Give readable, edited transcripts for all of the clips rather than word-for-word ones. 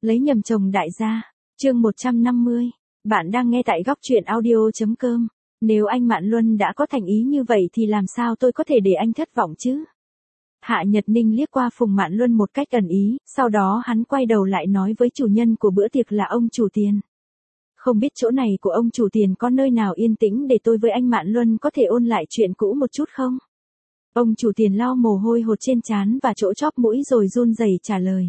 Lấy nhầm chồng đại gia. Chương 150. Bạn đang nghe tại góc truyện audio.com. Nếu anh Mạn Luân đã có thành ý như vậy thì làm sao tôi có thể để anh thất vọng chứ? Hạ Nhật Ninh liếc qua Phùng Mạn Luân một cách ẩn ý, sau đó hắn quay đầu lại nói với chủ nhân của bữa tiệc là ông chủ Tiền. Không biết chỗ này của ông chủ Tiền có nơi nào yên tĩnh để tôi với anh Mạn Luân có thể ôn lại chuyện cũ một chút không? Ông chủ Tiền lau mồ hôi hột trên trán và chỗ chóp mũi rồi run rẩy trả lời.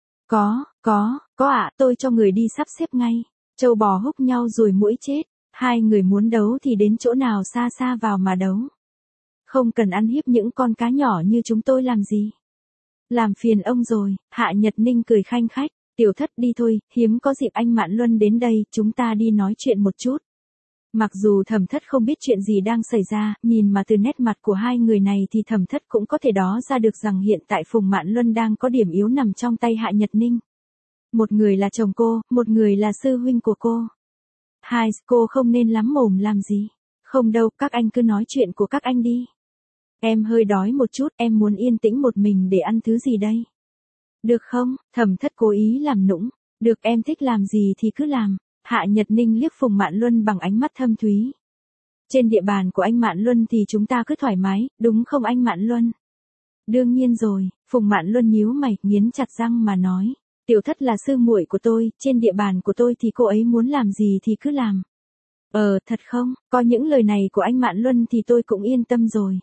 Có ạ, tôi cho người đi sắp xếp ngay. Trâu bò húc nhau rồi muỗi chết. Hai người muốn đấu thì đến chỗ nào xa xa vào mà đấu. Không cần ăn hiếp những con cá nhỏ như chúng tôi làm gì. Làm phiền ông rồi, Hạ Nhật Ninh cười khanh khách. Tiểu Thất đi thôi, hiếm có dịp anh Mạn Luân đến đây, chúng ta đi nói chuyện một chút. Mặc dù Thẩm Thất không biết chuyện gì đang xảy ra, nhìn mà từ nét mặt của hai người này thì Thẩm Thất cũng có thể đó ra được rằng hiện tại Phùng Mạn Luân đang có điểm yếu nằm trong tay Hạ Nhật Ninh. Một người là chồng cô, một người là sư huynh của cô. Hai, cô không nên lắm mồm làm gì. Không đâu, các anh cứ nói chuyện của các anh đi. Em hơi đói một chút, em muốn yên tĩnh một mình để ăn thứ gì đây? Được không? Thẩm Thất cố ý làm nũng. Được, em thích làm gì thì cứ làm. Hạ Nhật Ninh liếc Phùng Mạn Luân bằng ánh mắt thâm thúy. Trên địa bàn của anh Mạn Luân thì chúng ta cứ thoải mái, đúng không anh Mạn Luân? Đương nhiên rồi, Phùng Mạn Luân nhíu mày, nghiến chặt răng mà nói. Tiểu Thất là sư muội của tôi, trên địa bàn của tôi thì cô ấy muốn làm gì thì cứ làm. Thật không, có những lời này của anh Mạn Luân thì tôi cũng yên tâm rồi.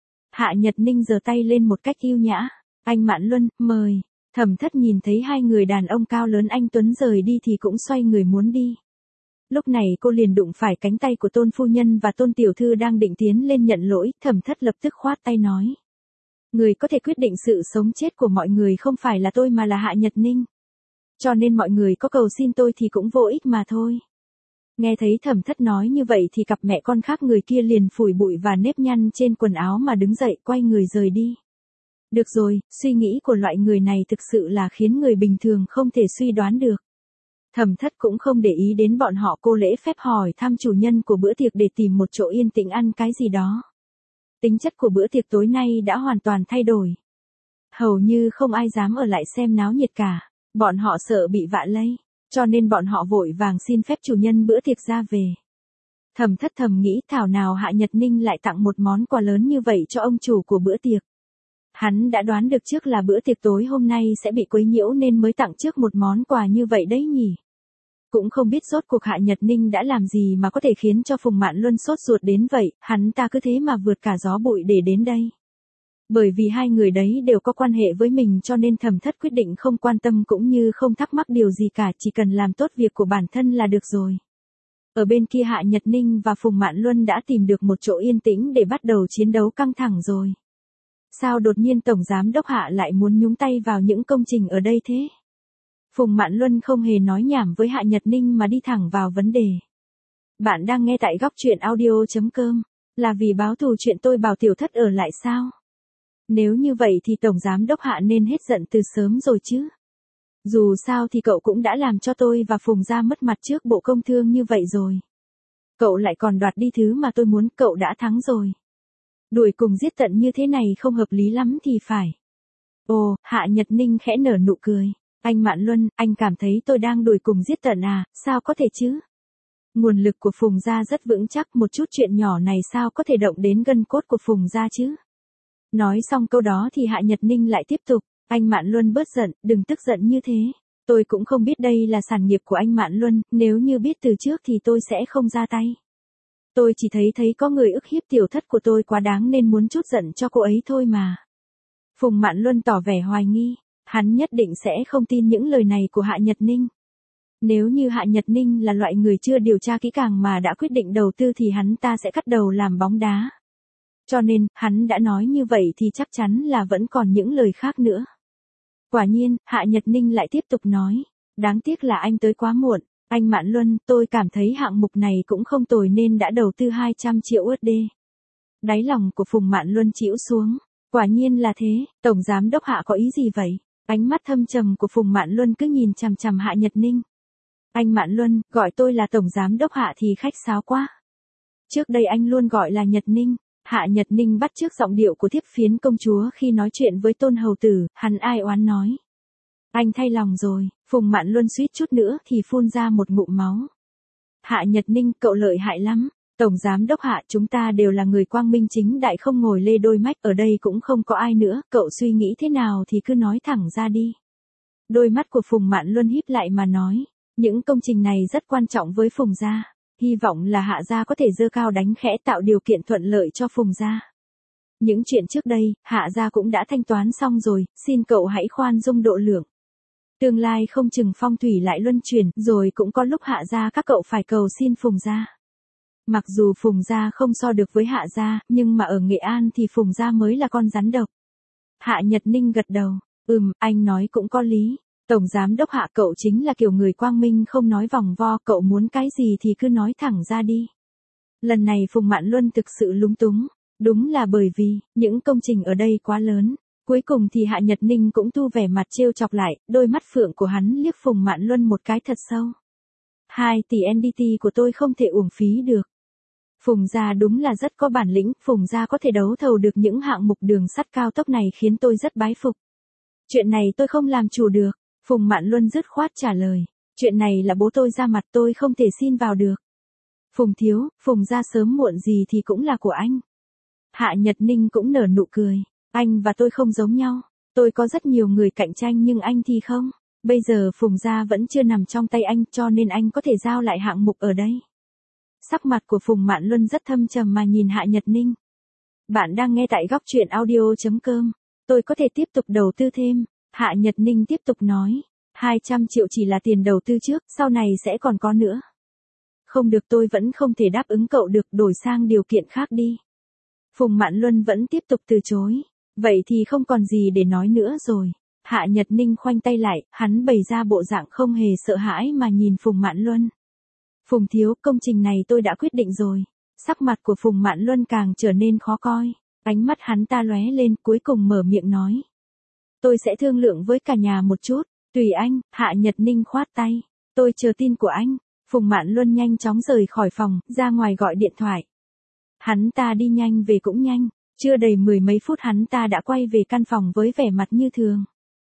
Hạ Nhật Ninh giơ tay lên một cách yêu nhã. Anh Mạn Luân, mời. Thẩm Thất nhìn thấy hai người đàn ông cao lớn anh Tuấn rời đi thì cũng xoay người muốn đi. Lúc này cô liền đụng phải cánh tay của Tôn phu nhân và Tôn tiểu thư đang định tiến lên nhận lỗi, Thẩm Thất lập tức khoát tay nói. Người có thể quyết định sự sống chết của mọi người không phải là tôi mà là Hạ Nhật Ninh. Cho nên mọi người có cầu xin tôi thì cũng vô ích mà thôi. Nghe thấy Thẩm Thất nói như vậy thì cặp mẹ con khác người kia liền phủi bụi và nếp nhăn trên quần áo mà đứng dậy quay người rời đi. Được rồi, suy nghĩ của loại người này thực sự là khiến người bình thường không thể suy đoán được. Thẩm Thất cũng không để ý đến bọn họ, cô lễ phép hỏi thăm chủ nhân của bữa tiệc để tìm một chỗ yên tĩnh ăn cái gì đó. Tính chất của bữa tiệc tối nay đã hoàn toàn thay đổi. Hầu như không ai dám ở lại xem náo nhiệt cả, bọn họ sợ bị vạ lây, cho nên bọn họ vội vàng xin phép chủ nhân bữa tiệc ra về. Thẩm Thất thầm nghĩ thảo nào Hạ Nhật Ninh lại tặng một món quà lớn như vậy cho ông chủ của bữa tiệc. Hắn đã đoán được trước là bữa tiệc tối hôm nay sẽ bị quấy nhiễu nên mới tặng trước một món quà như vậy đấy nhỉ. Cũng không biết rốt cuộc Hạ Nhật Ninh đã làm gì mà có thể khiến cho Phùng Mạn Luân sốt ruột đến vậy, hắn ta cứ thế mà vượt cả gió bụi để đến đây. Bởi vì hai người đấy đều có quan hệ với mình cho nên Thẩm Thất quyết định không quan tâm cũng như không thắc mắc điều gì cả, chỉ cần làm tốt việc của bản thân là được rồi. Ở bên kia Hạ Nhật Ninh và Phùng Mạn Luân đã tìm được một chỗ yên tĩnh để bắt đầu chiến đấu căng thẳng rồi. Sao đột nhiên Tổng Giám Đốc Hạ lại muốn nhúng tay vào những công trình ở đây thế? Phùng Mạn Luân không hề nói nhảm với Hạ Nhật Ninh mà đi thẳng vào vấn đề. Bạn đang nghe tại góc truyện audio.com. Là vì báo thù chuyện tôi bảo Tiểu Thất ở lại sao? Nếu như vậy thì Tổng Giám Đốc Hạ nên hết giận từ sớm rồi chứ. Dù sao thì cậu cũng đã làm cho tôi và Phùng gia mất mặt trước Bộ Công Thương như vậy rồi. Cậu lại còn đoạt đi thứ mà tôi muốn, cậu đã thắng rồi. Đuổi cùng giết tận như thế này không hợp lý lắm thì phải. Ồ, Hạ Nhật Ninh khẽ nở nụ cười. Anh Mạn Luân, anh cảm thấy tôi đang đuổi cùng giết tận à, sao có thể chứ? Nguồn lực của Phùng gia rất vững chắc, một chút chuyện nhỏ này sao có thể động đến gân cốt của Phùng gia chứ? Nói xong câu đó thì Hạ Nhật Ninh lại tiếp tục. Anh Mạn Luân bớt giận, đừng tức giận như thế. Tôi cũng không biết đây là sản nghiệp của anh Mạn Luân, nếu như biết từ trước thì tôi sẽ không ra tay. Tôi chỉ thấy có người ức hiếp Tiểu Thất của tôi quá đáng nên muốn chút giận cho cô ấy thôi mà. Phùng Mạn Luân tỏ vẻ hoài nghi, hắn nhất định sẽ không tin những lời này của Hạ Nhật Ninh. Nếu như Hạ Nhật Ninh là loại người chưa điều tra kỹ càng mà đã quyết định đầu tư thì hắn ta sẽ cắt đầu làm bóng đá. Cho nên, hắn đã nói như vậy thì chắc chắn là vẫn còn những lời khác nữa. Quả nhiên, Hạ Nhật Ninh lại tiếp tục nói, đáng tiếc là anh tới quá muộn. Anh Mạn Luân, tôi cảm thấy hạng mục này cũng không tồi nên đã đầu tư 200 triệu USD. Đáy lòng của Phùng Mạn Luân chĩu xuống. Quả nhiên là thế, Tổng Giám Đốc Hạ có ý gì vậy? Ánh mắt thâm trầm của Phùng Mạn Luân cứ nhìn chằm chằm Hạ Nhật Ninh. Anh Mạn Luân, gọi tôi là Tổng Giám Đốc Hạ thì khách sáo quá. Trước đây anh luôn gọi là Nhật Ninh. Hạ Nhật Ninh bắt chước giọng điệu của Thiếp Phiến công chúa khi nói chuyện với Tôn hầu tử, hắn ai oán nói. Anh thay lòng rồi, Phùng Mạn Luân suýt chút nữa thì phun ra một ngụm máu. Hạ Nhật Ninh, cậu lợi hại lắm. Tổng giám đốc Hạ, chúng ta đều là người quang minh chính đại, không ngồi lê đôi mách, ở đây cũng không có ai nữa, cậu suy nghĩ thế nào thì cứ nói thẳng ra đi. Đôi mắt của Phùng Mạn Luân híp lại mà nói, những công trình này rất quan trọng với Phùng gia, hy vọng là Hạ gia có thể giơ cao đánh khẽ, tạo điều kiện thuận lợi cho Phùng gia. Những chuyện trước đây, Hạ gia cũng đã thanh toán xong rồi, xin cậu hãy khoan dung độ lượng. Tương lai không chừng phong thủy lại luân chuyển, rồi cũng có lúc Hạ gia các cậu phải cầu xin Phùng gia. Mặc dù Phùng gia không so được với Hạ gia, nhưng mà ở Nghệ An thì Phùng gia mới là con rắn độc. Hạ Nhật Ninh gật đầu, anh nói cũng có lý. Tổng giám đốc Hạ, cậu chính là kiểu người quang minh không nói vòng vo, cậu muốn cái gì thì cứ nói thẳng ra đi. Lần này Phùng Mạn Luân thực sự lúng túng, đúng là bởi vì, những công trình ở đây quá lớn. Cuối cùng thì Hạ Nhật Ninh cũng tu vẻ mặt trêu chọc lại, đôi mắt phượng của hắn liếc Phùng Mạn Luân một cái thật sâu. 2 tỷ NDT của tôi không thể uổng phí được. Phùng gia đúng là rất có bản lĩnh, Phùng gia có thể đấu thầu được những hạng mục đường sắt cao tốc này khiến tôi rất bái phục. Chuyện này tôi không làm chủ được, Phùng Mạn Luân dứt khoát trả lời. Chuyện này là bố tôi ra mặt, tôi không thể xin vào được. Phùng thiếu, Phùng gia sớm muộn gì thì cũng là của anh. Hạ Nhật Ninh cũng nở nụ cười. Anh và tôi không giống nhau. Tôi có rất nhiều người cạnh tranh nhưng anh thì không. Bây giờ Phùng gia vẫn chưa nằm trong tay anh, cho nên anh có thể giao lại hạng mục ở đây. Sắc mặt của Phùng Mạn Luân rất thâm trầm mà nhìn Hạ Nhật Ninh. Bạn đang nghe tại góc truyện audio.com. Tôi có thể tiếp tục đầu tư thêm. Hạ Nhật Ninh tiếp tục nói. 200 triệu chỉ là tiền đầu tư trước, sau này sẽ còn có nữa. Không được, tôi vẫn không thể đáp ứng cậu được, đổi sang điều kiện khác đi. Phùng Mạn Luân vẫn tiếp tục từ chối. Vậy thì không còn gì để nói nữa rồi. Hạ Nhật Ninh khoanh tay lại, hắn bày ra bộ dạng không hề sợ hãi mà nhìn Phùng Mạn Luân. Phùng thiếu, công trình này tôi đã quyết định rồi. Sắc mặt của Phùng Mạn Luân càng trở nên khó coi. Ánh mắt hắn ta lóe lên, cuối cùng mở miệng nói. Tôi sẽ thương lượng với cả nhà một chút. Tùy anh. Hạ Nhật Ninh khoát tay. Tôi chờ tin của anh. Phùng Mạn Luân nhanh chóng rời khỏi phòng, ra ngoài gọi điện thoại. Hắn ta đi nhanh về cũng nhanh. Chưa đầy 10 mấy phút hắn ta đã quay về căn phòng với vẻ mặt như thường.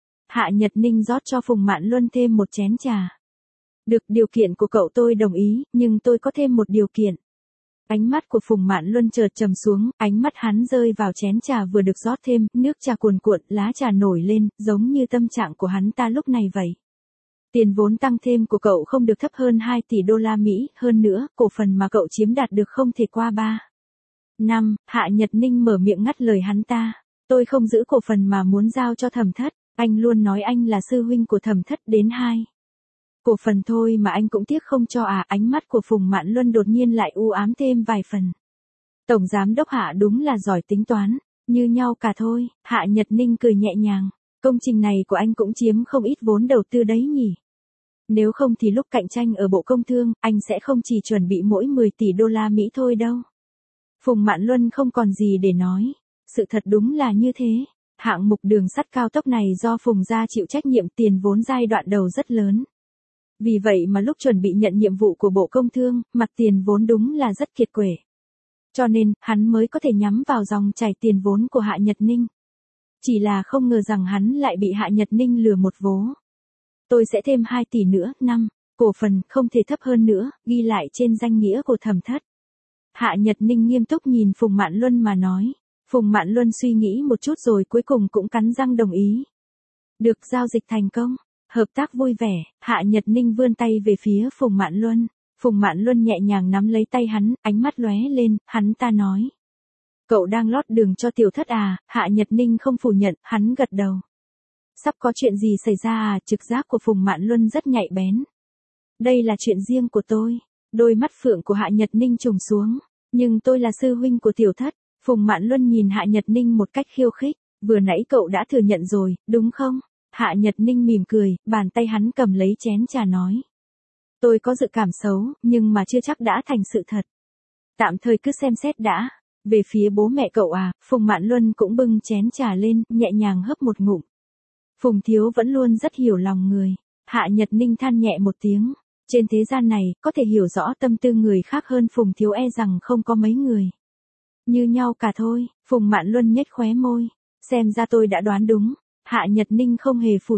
Hạ Nhật Ninh rót cho Phùng Mạn Luân thêm một chén trà. Được, điều kiện của cậu tôi đồng ý, nhưng tôi có thêm một điều kiện. Ánh mắt của Phùng Mạn Luân chợt trầm xuống, ánh mắt hắn rơi vào chén trà vừa được rót thêm, nước trà cuồn cuộn, lá trà nổi lên, giống như tâm trạng của hắn ta lúc này vậy. Tiền vốn tăng thêm của cậu không được thấp hơn 2 tỷ đô la Mỹ, hơn nữa, cổ phần mà cậu chiếm đạt được không thể qua 3 năm. Hạ Nhật Ninh mở miệng ngắt lời hắn ta. Tôi không giữ cổ phần mà muốn giao cho Thẩm Thất, anh luôn nói anh là sư huynh của Thẩm Thất, đến 2 cổ phần thôi mà anh cũng tiếc không cho à. Ánh mắt của Phùng Mạn Luân đột nhiên lại u ám thêm vài phần. Tổng giám đốc Hạ đúng là giỏi tính toán, như nhau cả thôi. Hạ Nhật Ninh cười nhẹ nhàng. Công trình này của anh cũng chiếm không ít vốn đầu tư đấy nhỉ. Nếu không thì lúc cạnh tranh ở Bộ Công Thương, anh sẽ không chỉ chuẩn bị mỗi 10 tỷ đô la Mỹ thôi đâu. Phùng Mạn Luân không còn gì để nói. Sự thật đúng là như thế. Hạng mục đường sắt cao tốc này do Phùng gia chịu trách nhiệm, tiền vốn giai đoạn đầu rất lớn. Vì vậy mà lúc chuẩn bị nhận nhiệm vụ của Bộ Công Thương, mặt tiền vốn đúng là rất kiệt quệ. Cho nên, hắn mới có thể nhắm vào dòng chảy tiền vốn của Hạ Nhật Ninh. Chỉ là không ngờ rằng hắn lại bị Hạ Nhật Ninh lừa một vố. Tôi sẽ thêm 2 tỷ nữa, 5 cổ phần, không thể thấp hơn nữa, ghi lại trên danh nghĩa của Thẩm Thất. Hạ Nhật Ninh nghiêm túc nhìn Phùng Mạn Luân mà nói. Phùng Mạn Luân suy nghĩ một chút rồi cuối cùng cũng cắn răng đồng ý. Được, giao dịch thành công. Hợp tác vui vẻ. Hạ Nhật Ninh vươn tay về phía Phùng Mạn Luân. Phùng Mạn Luân nhẹ nhàng nắm lấy tay hắn, ánh mắt lóe lên, hắn ta nói. Cậu đang lót đường cho Tiểu Thất à? Hạ Nhật Ninh không phủ nhận, hắn gật đầu. Sắp có chuyện gì xảy ra à? Trực giác của Phùng Mạn Luân rất nhạy bén. Đây là chuyện riêng của tôi. Đôi mắt phượng của Hạ Nhật Ninh trùng xuống. Nhưng tôi là sư huynh của Tiểu Thất. Phùng Mạn Luân nhìn Hạ Nhật Ninh một cách khiêu khích. Vừa nãy cậu đã thừa nhận rồi, đúng không? Hạ Nhật Ninh mỉm cười, bàn tay hắn cầm lấy chén trà nói. Tôi có dự cảm xấu, nhưng mà chưa chắc đã thành sự thật. Tạm thời cứ xem xét đã. Về phía bố mẹ cậu à, Phùng Mạn Luân cũng bưng chén trà lên, nhẹ nhàng hấp một ngụm. Phùng thiếu vẫn luôn rất hiểu lòng người. Hạ Nhật Ninh than nhẹ một tiếng. Trên thế gian này, có thể hiểu rõ tâm tư người khác hơn Phùng thiếu e rằng không có mấy người. Như nhau cả thôi. Phùng Mạn Luân nhếch khóe môi. Xem ra tôi đã đoán đúng. Hạ Nhật Ninh không hề phủ nhận.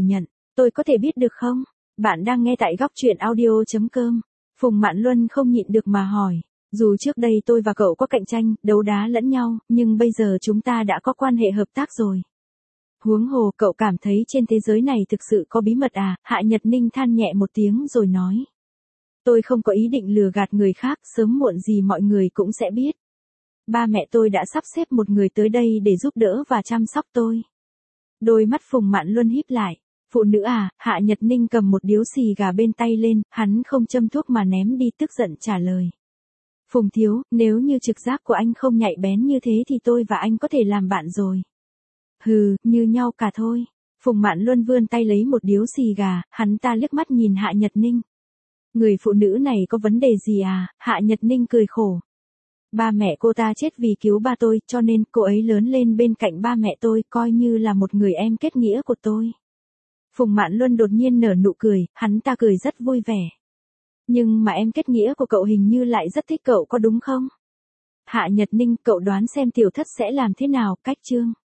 Tôi có thể biết được không? Bạn đang nghe tại góc chuyện audio.com. Phùng Mạn Luân không nhịn được mà hỏi. Dù trước đây tôi và cậu có cạnh tranh, đấu đá lẫn nhau, nhưng bây giờ chúng ta đã có quan hệ hợp tác rồi. Huống hồ cậu cảm thấy trên thế giới này thực sự có bí mật à? Hạ Nhật Ninh than nhẹ một tiếng rồi nói. Tôi không có ý định lừa gạt người khác, sớm muộn gì mọi người cũng sẽ biết. Ba mẹ tôi đã sắp xếp một người tới đây để giúp đỡ và chăm sóc tôi. Đôi mắt Phùng Mạn Luân híp lại. Phụ nữ à? Hạ Nhật Ninh cầm một điếu xì gà bên tay lên, hắn không châm thuốc mà ném đi, tức giận trả lời. Phùng thiếu, nếu như trực giác của anh không nhạy bén như thế thì tôi và anh có thể làm bạn rồi. Hừ, như nhau cả thôi. Phùng Mạn Luân vươn tay lấy một điếu xì gà, hắn ta liếc mắt nhìn Hạ Nhật Ninh. Người phụ nữ này có vấn đề gì à? Hạ Nhật Ninh cười khổ. Ba mẹ cô ta chết vì cứu ba tôi, cho nên cô ấy lớn lên bên cạnh ba mẹ tôi, coi như là một người em kết nghĩa của tôi. Phùng Mạn Luân đột nhiên nở nụ cười, hắn ta cười rất vui vẻ. Nhưng mà em kết nghĩa của cậu hình như lại rất thích cậu có đúng không? Hạ Nhật Ninh, cậu đoán xem tiểu thất sẽ làm thế nào? Cách chương.